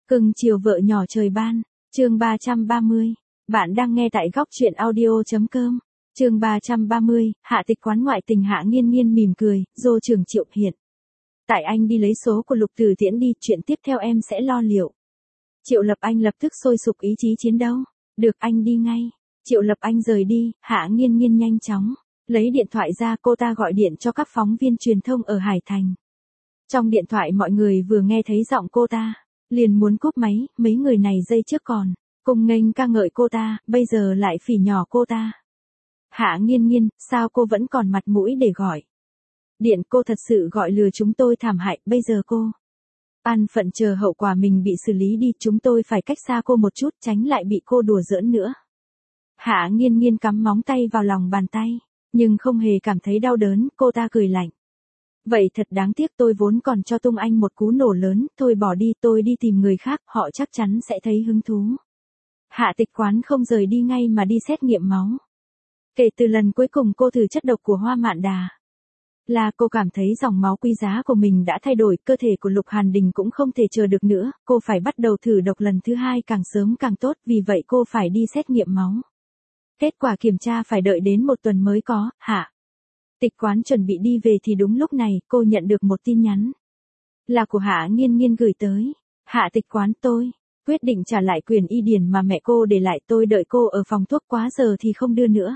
Cưng chiều vợ nhỏ trời ban, chương 330. Bạn đang nghe tại góc truyện audio.com. Chương 330, Hạ Tịch quán ngoại tình. Hạ Nghiên Nghiên mỉm cười, Dô trưởng Triệu hiện. Tại anh đi lấy số của Lục Tử Tiễn đi, chuyện tiếp theo em sẽ lo liệu. Triệu Lập Anh lập tức sôi sục ý chí chiến đấu. Được, anh đi ngay. Triệu Lập Anh rời đi, Hạ Nghiên Nghiên nhanh chóng lấy điện thoại ra, cô ta gọi điện cho các phóng viên truyền thông ở Hải Thành. Trong điện thoại mọi người vừa nghe thấy giọng cô ta, liền muốn cúp máy. Mấy người này giây trước còn cùng nghênh ca ngợi cô ta, bây giờ lại phỉ nhổ cô ta. Hạ Nghiên Nghiên, sao cô vẫn còn mặt mũi để gọi điện? Cô thật sự gọi lừa chúng tôi thảm hại, bây giờ cô an phận chờ hậu quả mình bị xử lý đi, chúng tôi phải cách xa cô một chút, tránh lại bị cô đùa giỡn nữa. Hạ Nghiên Nghiên cắm móng tay vào lòng bàn tay, nhưng không hề cảm thấy đau đớn, cô ta cười lạnh. Vậy thật đáng tiếc, tôi vốn còn cho tung anh một cú nổ lớn, thôi bỏ đi, tôi đi tìm người khác, họ chắc chắn sẽ thấy hứng thú. Hạ Tịch quán không rời đi ngay mà đi xét nghiệm máu. Kể từ lần cuối cùng cô thử chất độc của Hoa Mạn Đà, là cô cảm thấy dòng máu quý giá của mình đã thay đổi, cơ thể của Lục Hàn Đình cũng không thể chờ được nữa, cô phải bắt đầu thử độc lần thứ hai càng sớm càng tốt, vì vậy cô phải đi xét nghiệm máu. Kết quả kiểm tra phải đợi đến 1 tuần mới có. Hạ Tịch quán chuẩn bị đi về thì đúng lúc này, cô nhận được một tin nhắn. Là của Hạ Nghiên Nghiên gửi tới. Hạ Tịch quán, tôi quyết định trả lại quyền y điển mà mẹ cô để lại, tôi đợi cô ở phòng thuốc quá giờ thì không đưa nữa.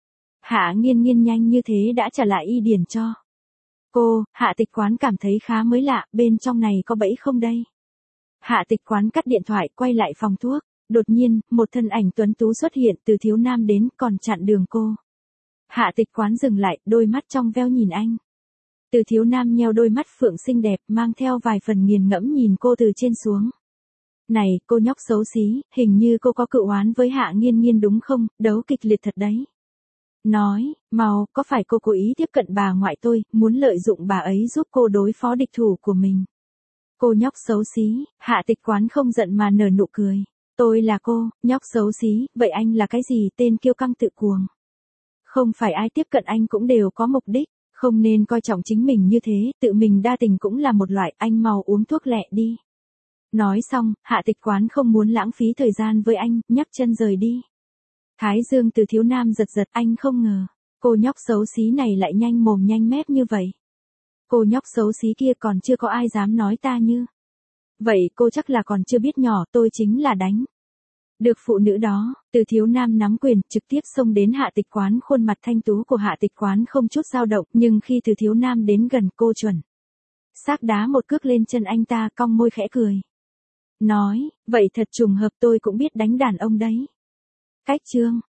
Hạ Nghiên Nghiên nhanh như thế đã trả lại y điển cho cô. Hạ Tịch quán cảm thấy khá mới lạ, bên trong này có bẫy không đây? Hạ Tịch quán cắt điện thoại, quay lại phòng thuốc. Đột nhiên, một thân ảnh tuấn tú xuất hiện, Từ Thiếu Nam đến, còn chặn đường cô. Hạ Tịch quán dừng lại, đôi mắt trong veo nhìn anh. Từ Thiếu Nam nheo đôi mắt phượng xinh đẹp, mang theo vài phần nghiền ngẫm nhìn cô từ trên xuống. Này, cô nhóc xấu xí, hình như cô có cựu oán với Hạ Nghiên Nghiên đúng không? Đấu kịch liệt thật đấy. Nói, mau, có phải cô cố ý tiếp cận bà ngoại tôi, muốn lợi dụng bà ấy giúp cô đối phó địch thủ của mình? Cô nhóc xấu xí. Hạ Tịch quán không giận mà nở nụ cười. Tôi là cô, nhóc xấu xí, vậy anh là cái gì? Tên kiêu căng tự cuồng. Không phải ai tiếp cận anh cũng đều có mục đích, không nên coi trọng chính mình như thế, tự mình đa tình cũng là một loại, anh mau uống thuốc lẹ đi. Nói xong, Hạ Tịch quán không muốn lãng phí thời gian với anh, nhấc chân rời đi. Thái dương Từ Thiếu Nam giật giật, anh không ngờ, cô nhóc xấu xí này lại nhanh mồm nhanh mép như vậy. Cô nhóc xấu xí kia còn chưa có ai dám nói ta như vậy, cô chắc là còn chưa biết nhỏ, tôi chính là đánh được phụ nữ đó. Từ Thiếu Nam nắm quyền, trực tiếp xông đến Hạ Tịch quán, khuôn mặt thanh tú của Hạ Tịch quán không chút dao động, nhưng khi Từ Thiếu Nam đến gần, cô chuẩn xác đá một cước lên chân anh ta, cong môi khẽ cười. Nói, vậy thật trùng hợp, tôi cũng biết đánh đàn ông đấy. Cách chương